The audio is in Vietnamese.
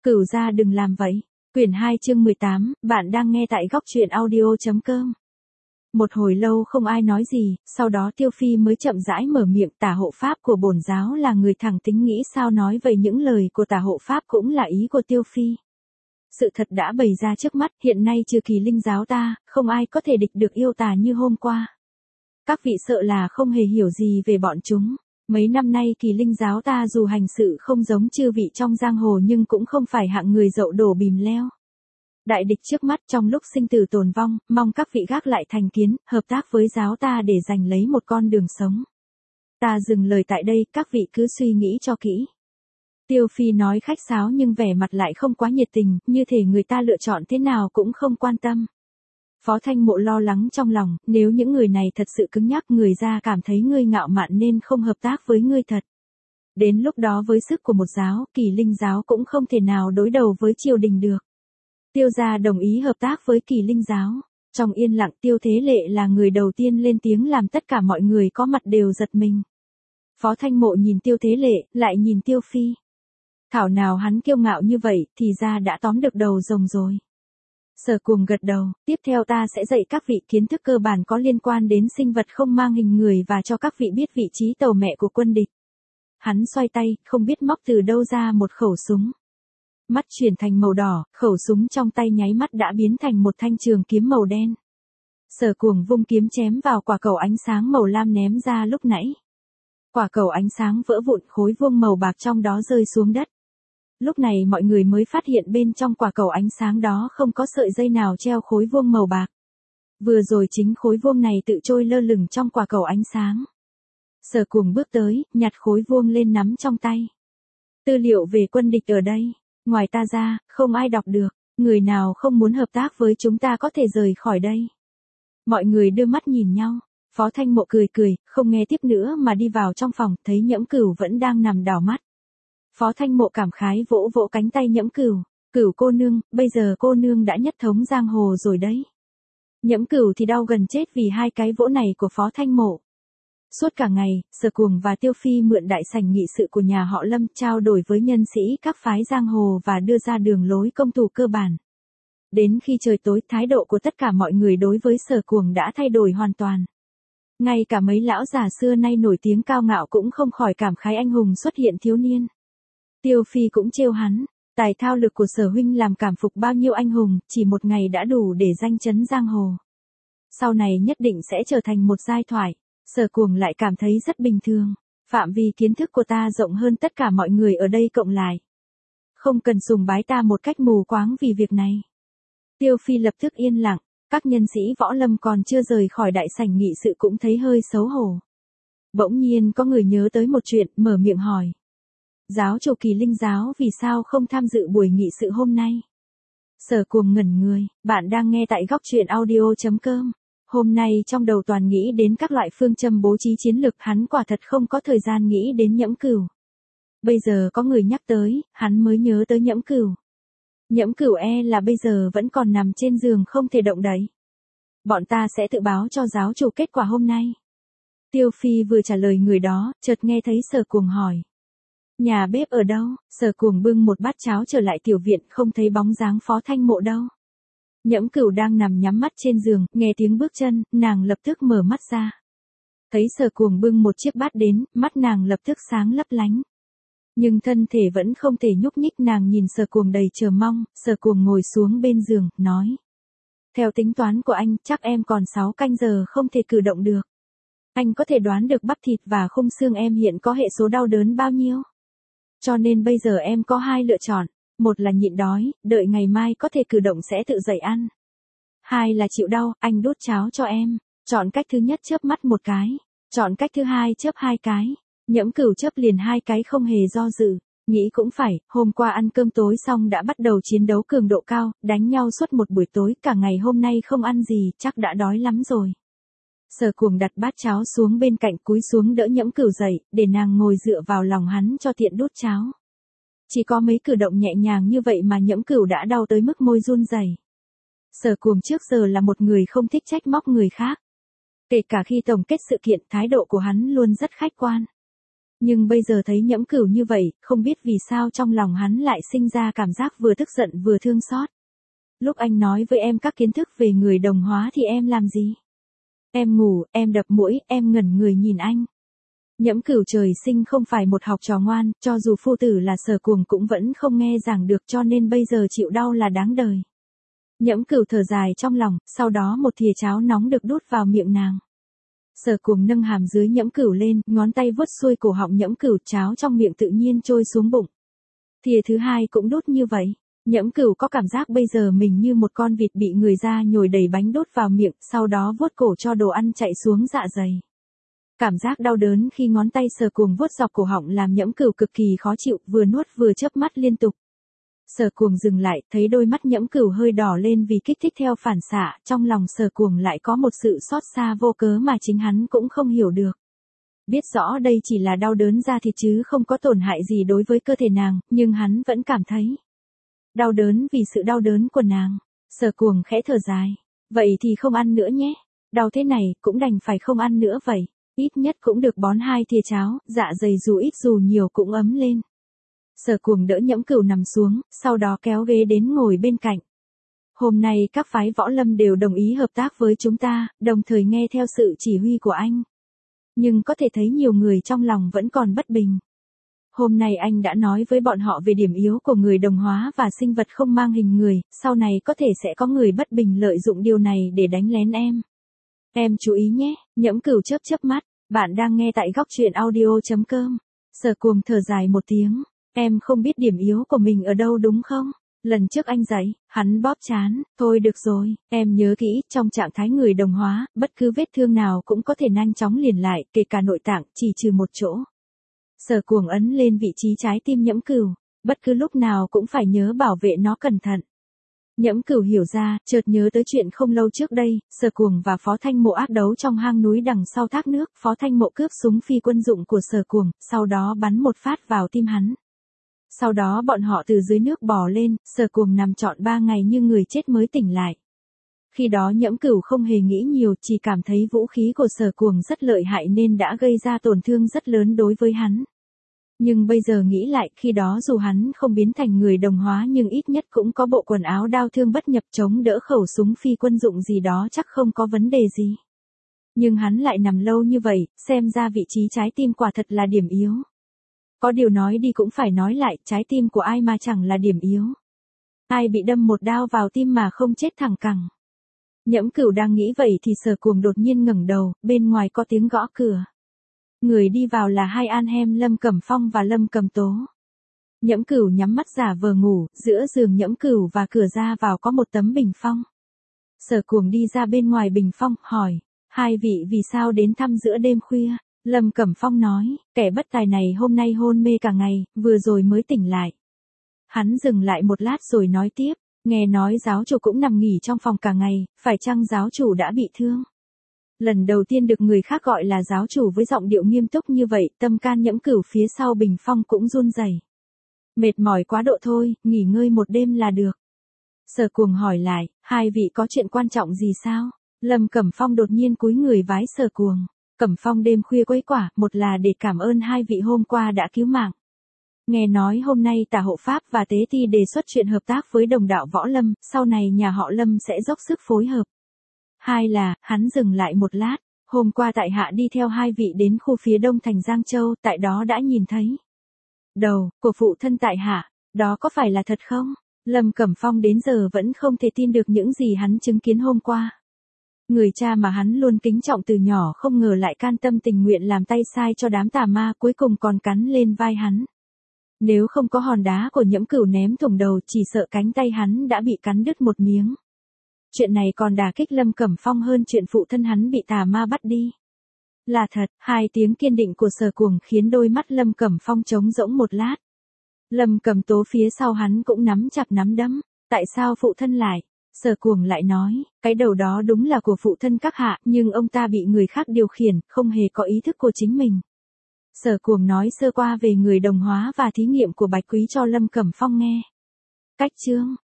Cửu gia đừng làm vậy. Quyển 2 chương 18, bạn đang nghe tại góc truyện audio.com. Một hồi lâu không ai nói gì, sau đó Tiêu Phi mới chậm rãi mở miệng. Tả hộ pháp của bổn giáo là người thẳng tính, nghĩ sao nói vậy. Những lời của tả hộ pháp cũng là ý của Tiêu Phi. Sự thật đã bày ra trước mắt, hiện nay trừ Kỳ Linh giáo ta, không ai có thể địch được yêu tà như hôm qua. Các vị sợ là không hề hiểu gì về bọn chúng. Mấy năm nay Kỳ Linh giáo ta dù hành sự không giống chư vị trong giang hồ nhưng cũng không phải hạng người dậu đổ bìm leo. Đại địch trước mắt, trong lúc sinh tử tồn vong, mong các vị gác lại thành kiến, hợp tác với giáo ta để giành lấy một con đường sống. Ta dừng lời tại đây, các vị cứ suy nghĩ cho kỹ. Tiêu Phi nói khách sáo nhưng vẻ mặt lại không quá nhiệt tình, như thể người ta lựa chọn thế nào cũng không quan tâm. Phó Thanh Mộ lo lắng trong lòng, nếu những người này thật sự cứng nhắc, người ra cảm thấy ngươi ngạo mạn nên không hợp tác với ngươi thật. Đến lúc đó với sức của một giáo, Kỳ Linh giáo cũng không thể nào đối đầu với triều đình được. Tiêu gia đồng ý hợp tác với Kỳ Linh giáo. Trong yên lặng, Tiêu Thế Lệ là người đầu tiên lên tiếng làm tất cả mọi người có mặt đều giật mình. Phó Thanh Mộ nhìn Tiêu Thế Lệ, lại nhìn Tiêu Phi. Thảo nào hắn kiêu ngạo như vậy, thì ra đã tóm được đầu rồng rồi. Sở Cuồng gật đầu, tiếp theo ta sẽ dạy các vị kiến thức cơ bản có liên quan đến sinh vật không mang hình người và cho các vị biết vị trí tàu mẹ của quân địch. Hắn xoay tay, không biết móc từ đâu ra một khẩu súng. Mắt chuyển thành màu đỏ, khẩu súng trong tay nháy mắt đã biến thành một thanh trường kiếm màu đen. Sở Cuồng vung kiếm chém vào quả cầu ánh sáng màu lam ném ra lúc nãy. Quả cầu ánh sáng vỡ vụn, khối vuông màu bạc trong đó rơi xuống đất. Lúc này mọi người mới phát hiện bên trong quả cầu ánh sáng đó không có sợi dây nào treo khối vuông màu bạc. Vừa rồi chính khối vuông này tự trôi lơ lửng trong quả cầu ánh sáng. Sở Cuồng bước tới, nhặt khối vuông lên nắm trong tay. Tư liệu về quân địch ở đây, ngoài ta ra, không ai đọc được, người nào không muốn hợp tác với chúng ta có thể rời khỏi đây. Mọi người đưa mắt nhìn nhau, Phó Thanh Mộ cười cười, không nghe tiếp nữa mà đi vào trong phòng, thấy Nhẫm Cửu vẫn đang nằm đảo mắt. Phó Thanh Mộ cảm khái vỗ vỗ cánh tay Nhẫm Cửu, Cửu cô nương, bây giờ cô nương đã nhất thống giang hồ rồi đấy. Nhẫm Cửu thì đau gần chết vì hai cái vỗ này của Phó Thanh Mộ. Suốt cả ngày, Sở Cuồng và Tiêu Phi mượn đại sảnh nghị sự của nhà họ Lâm trao đổi với nhân sĩ các phái giang hồ và đưa ra đường lối công thủ cơ bản. Đến khi trời tối, thái độ của tất cả mọi người đối với Sở Cuồng đã thay đổi hoàn toàn. Ngay cả mấy lão già xưa nay nổi tiếng cao ngạo cũng không khỏi cảm khái anh hùng xuất hiện thiếu niên. Tiêu Phi cũng trêu hắn, tài thao lực của Sở huynh làm cảm phục bao nhiêu anh hùng, chỉ một ngày đã đủ để danh chấn giang hồ. Sau này nhất định sẽ trở thành một giai thoại. Sở Cuồng lại cảm thấy rất bình thường, phạm vi kiến thức của ta rộng hơn tất cả mọi người ở đây cộng lại. Không cần sùng bái ta một cách mù quáng vì việc này. Tiêu Phi lập tức yên lặng, các nhân sĩ võ lâm còn chưa rời khỏi đại sảnh nghị sự cũng thấy hơi xấu hổ. Bỗng nhiên có người nhớ tới một chuyện, mở miệng hỏi. Giáo chủ Kỳ Linh giáo vì sao không tham dự buổi nghị sự hôm nay? Sở Cuồng ngẩn người, bạn đang nghe tại góc truyện audio.com. Hôm nay trong đầu toàn nghĩ đến các loại phương châm bố trí chiến lược, hắn quả thật không có thời gian nghĩ đến Nhẫm Cửu. Bây giờ có người nhắc tới, hắn mới nhớ tới Nhẫm Cửu. Nhẫm Cửu là bây giờ vẫn còn nằm trên giường không thể động đậy. Bọn ta sẽ tự báo cho giáo chủ kết quả hôm nay. Tiêu Phi vừa trả lời người đó, chợt nghe thấy Sở Cuồng hỏi. Nhà bếp ở đâu? Sở Cuồng bưng một bát cháo trở lại tiểu viện, không thấy bóng dáng Phó Thanh Mộ đâu. Nhẫm Cửu đang nằm nhắm mắt trên giường, nghe tiếng bước chân, nàng lập tức mở mắt ra. Thấy Sở Cuồng bưng một chiếc bát đến, mắt nàng lập tức sáng lấp lánh. Nhưng thân thể vẫn không thể nhúc nhích, nàng nhìn Sở Cuồng đầy chờ mong. Sở Cuồng ngồi xuống bên giường, nói. Theo tính toán của anh, chắc em còn 6 canh giờ không thể cử động được. Anh có thể đoán được bắp thịt và khung xương em hiện có hệ số đau đớn bao nhiêu? Cho nên bây giờ em có 2 lựa chọn. Một là nhịn đói, đợi ngày mai có thể cử động sẽ tự dậy ăn. 2 là chịu đau, anh đút cháo cho em. Chọn cách thứ nhất chớp mắt một cái. Chọn cách thứ hai chớp 2 cái. Nhẫm Cửu chớp liền 2 cái không hề do dự. Nghĩ cũng phải, hôm qua ăn cơm tối xong đã bắt đầu chiến đấu cường độ cao, đánh nhau suốt một buổi tối, cả ngày hôm nay không ăn gì, chắc đã đói lắm rồi. Sở Cuồng đặt bát cháo xuống bên cạnh, cúi xuống đỡ Nhẫm Cửu dậy, để nàng ngồi dựa vào lòng hắn cho tiện đút cháo. Chỉ có mấy cử động nhẹ nhàng như vậy mà Nhẫm Cửu đã đau tới mức môi run rẩy. Sở Cuồng trước giờ là một người không thích trách móc người khác. Kể cả khi tổng kết sự kiện, thái độ của hắn luôn rất khách quan. Nhưng bây giờ thấy Nhẫm Cửu như vậy, không biết vì sao trong lòng hắn lại sinh ra cảm giác vừa tức giận vừa thương xót. Lúc anh nói với em các kiến thức về người đồng hóa thì em làm gì? Em ngủ, em đập mũi, em ngẩn người nhìn anh. Nhẫm Cửu trời sinh không phải một học trò ngoan, cho dù phu tử là Sở Cuồng cũng vẫn không nghe giảng được, cho nên bây giờ chịu đau là đáng đời. Nhẫm Cửu thở dài trong lòng, sau đó một thìa cháo nóng được đút vào miệng nàng. Sở Cuồng nâng hàm dưới Nhẫm Cửu lên, ngón tay vuốt xuôi cổ họng Nhẫm Cửu, cháo trong miệng tự nhiên trôi xuống bụng. Thìa thứ hai cũng đút như vậy. Nhẫm Cửu có cảm giác bây giờ mình như một con vịt bị người ra nhồi đầy bánh đút vào miệng, sau đó vuốt cổ cho đồ ăn chạy xuống dạ dày. Cảm giác đau đớn khi ngón tay Sở Cuồng vuốt dọc cổ họng làm Nhẫm Cửu cực kỳ khó chịu, vừa nuốt vừa chớp mắt liên tục. Sở Cuồng dừng lại, thấy đôi mắt Nhẫm Cửu hơi đỏ lên vì kích thích theo phản xạ, trong lòng Sở Cuồng lại có một sự xót xa vô cớ mà chính hắn cũng không hiểu được. Biết rõ đây chỉ là đau đớn da thịt chứ không có tổn hại gì đối với cơ thể nàng, nhưng hắn vẫn cảm thấy đau đớn vì sự đau đớn của nàng. Sở Cuồng khẽ thở dài. Vậy thì không ăn nữa nhé. Đau thế này, cũng đành phải không ăn nữa vậy. Ít nhất cũng được bón 2 thìa cháo, dạ dày dù ít dù nhiều cũng ấm lên. Sở Cuồng đỡ Nhẫm Cửu nằm xuống, sau đó kéo ghế đến ngồi bên cạnh. Hôm nay các phái võ lâm đều đồng ý hợp tác với chúng ta, đồng thời nghe theo sự chỉ huy của anh. Nhưng có thể thấy nhiều người trong lòng vẫn còn bất bình. Hôm nay anh đã nói với bọn họ về điểm yếu của người đồng hóa và sinh vật không mang hình người, sau này có thể sẽ có người bất bình lợi dụng điều này để đánh lén em. Em chú ý nhé. Nhẫm Cửu chớp chớp mắt. Bạn đang nghe tại góc truyện audio.com. Sở Cuồng thở dài một tiếng. Em không biết điểm yếu của mình ở đâu đúng không? Lần trước anh dạy, hắn bóp trán. Thôi được rồi, em nhớ kỹ, trong trạng thái người đồng hóa, bất cứ vết thương nào cũng có thể nhanh chóng liền lại, kể cả nội tạng, chỉ trừ một chỗ. Sở Cuồng ấn lên vị trí trái tim Nhẫm Cửu. Bất cứ lúc nào cũng phải nhớ bảo vệ nó cẩn thận. Nhẫm Cửu hiểu ra, chợt nhớ tới chuyện không lâu trước đây, Sở Cuồng và Phó Thanh Mộ ác đấu trong hang núi đằng sau thác nước, Phó Thanh Mộ cướp súng phi quân dụng của Sở Cuồng, sau đó bắn một phát vào tim hắn. Sau đó bọn họ từ dưới nước bò lên, Sở Cuồng nằm trọn 3 ngày như người chết mới tỉnh lại. Khi đó Nhẫm Cửu không hề nghĩ nhiều, chỉ cảm thấy vũ khí của Sở Cuồng rất lợi hại nên đã gây ra tổn thương rất lớn đối với hắn. Nhưng bây giờ nghĩ lại, khi đó dù hắn không biến thành người đồng hóa nhưng ít nhất cũng có bộ quần áo đao thương bất nhập chống đỡ khẩu súng phi quân dụng gì đó chắc không có vấn đề gì. Nhưng hắn lại nằm lâu như vậy, xem ra vị trí trái tim quả thật là điểm yếu. Có điều nói đi cũng phải nói lại, trái tim của ai mà chẳng là điểm yếu. Ai bị đâm một đao vào tim mà không chết thẳng cẳng. Nhẫm Cửu đang nghĩ vậy thì Sở Cuồng đột nhiên ngẩng đầu, bên ngoài có tiếng gõ cửa. Người đi vào là hai an hem Lâm Cẩm Phong và Lâm Cẩm Tố. Nhẫm Cửu nhắm mắt giả vờ ngủ, giữa giường Nhẫm Cửu và cửa ra vào có một tấm bình phong. Sở Cuồng đi ra bên ngoài bình phong, hỏi, hai vị vì sao đến thăm giữa đêm khuya? Lâm Cẩm Phong nói, kẻ bất tài này hôm nay hôn mê cả ngày, vừa rồi mới tỉnh lại. Hắn dừng lại một lát rồi nói tiếp, nghe nói giáo chủ cũng nằm nghỉ trong phòng cả ngày, phải chăng giáo chủ đã bị thương? Lần đầu tiên được người khác gọi là giáo chủ với giọng điệu nghiêm túc như vậy, tâm can Nhẫm Cửu phía sau bình phong cũng run rẩy. Mệt mỏi quá độ thôi, nghỉ ngơi một đêm là được. Sở Cuồng hỏi lại, hai vị có chuyện quan trọng gì sao? Lâm Cẩm Phong đột nhiên cúi người vái Sở Cuồng. Cẩm Phong đêm khuya quấy quả, một là để cảm ơn hai vị hôm qua đã cứu mạng. Nghe nói hôm nay Tả Hộ Pháp và Tế Ti đề xuất chuyện hợp tác với đồng đạo Võ Lâm, sau này nhà họ Lâm sẽ dốc sức phối hợp. Hai là, hắn dừng lại một lát, hôm qua tại hạ đi theo hai vị đến khu phía đông thành Giang Châu, tại đó đã nhìn thấy đầu của phụ thân tại hạ, đó có phải là thật không? Lâm Cẩm Phong đến giờ vẫn không thể tin được những gì hắn chứng kiến hôm qua. Người cha mà hắn luôn kính trọng từ nhỏ không ngờ lại can tâm tình nguyện làm tay sai cho đám tà ma, cuối cùng còn cắn lên vai hắn. Nếu không có hòn đá của Nhẫm Cửu ném thủng đầu, chỉ sợ cánh tay hắn đã bị cắn đứt một miếng. Chuyện này còn đả kích Lâm Cẩm Phong hơn chuyện phụ thân hắn bị tà ma bắt đi. Là thật, hai tiếng kiên định của Sở Cuồng khiến đôi mắt Lâm Cẩm Phong trống rỗng một lát. Lâm Cẩm Tố phía sau hắn cũng nắm chặt nắm đấm. Tại sao phụ thân lại? Sở Cuồng lại nói, cái đầu đó đúng là của phụ thân các hạ, nhưng ông ta bị người khác điều khiển, không hề có ý thức của chính mình. Sở Cuồng nói sơ qua về người đồng hóa và thí nghiệm của Bạch Quý cho Lâm Cẩm Phong nghe. Cách chương